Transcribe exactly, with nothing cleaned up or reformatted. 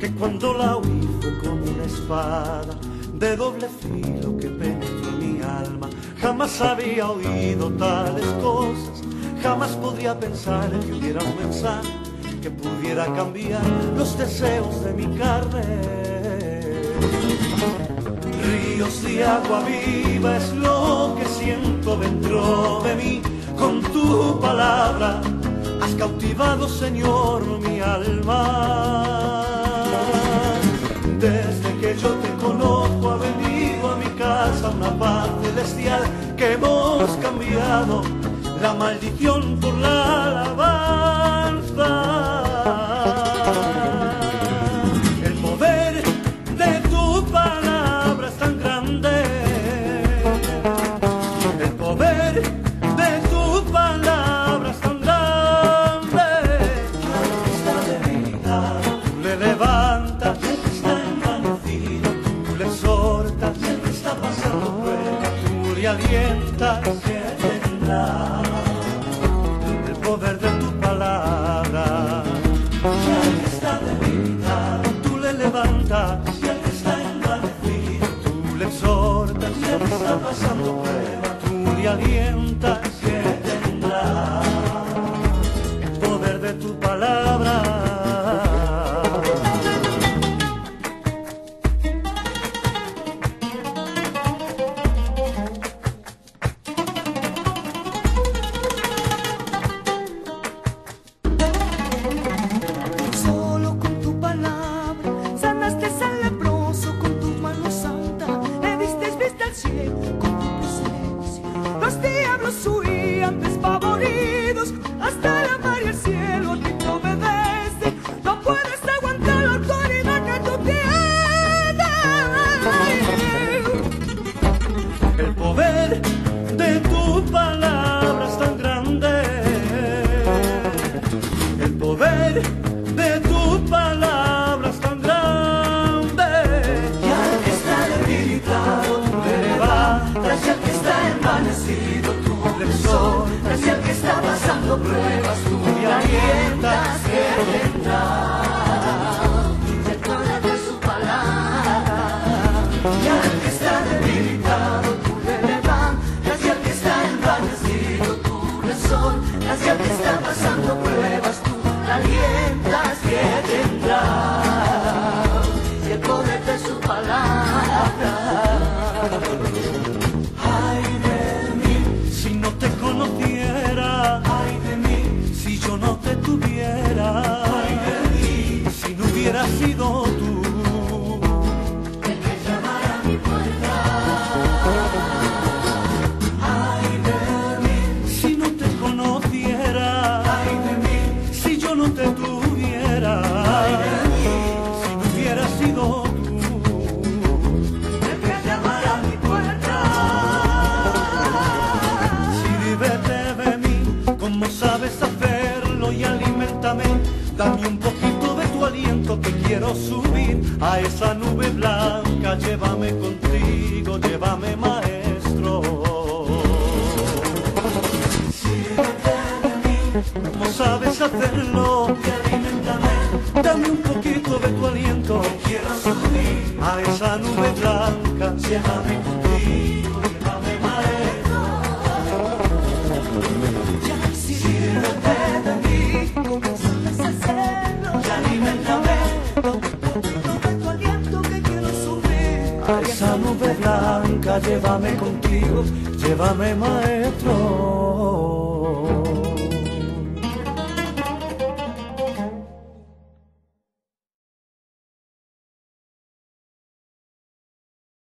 que cuando la oí fue como una espada de doble filo que penetró en mi alma. Jamás había oído tales cosas, jamás podría pensar que hubiera un mensaje que pudiera cambiar los deseos de mi carne. Ríos de agua viva es lo que siento dentro de mí. Con tu palabra has cautivado, Señor, mi alma. Desde que yo te conozco ha venido a mi casa una paz celestial, que hemos cambiado la maldición por la alabanza. El poder de tu palabra es tan grande, el poder de tu palabra es tan grande. Al que está debilitado tú le levantas, el que está envanecido tú le exhortas, el que está pasando prueba tú le alientas, que tendrá el poder de tu palabra. Y al que está debilitado tú le levantas, y al que está envanecido tú le exhortas, y al que está pasando prueba tú le alientas, que tendrá el poder de tu palabra. Dame un poquito de tu aliento que quiero subir a esa nube blanca. Llévame contigo, llévame, maestro. Sírvete de mí, como sabes hacerlo, y aliméntame. Dame un poquito de tu aliento que quiero subir a esa nube blanca. Llévame contigo, llévame, maestro. Sírvete de mí, como sabes hacerlo, y aliméntame. Tu aliento que quiero subir a esa nube blanca. Llévame contigo, llévame, maestro.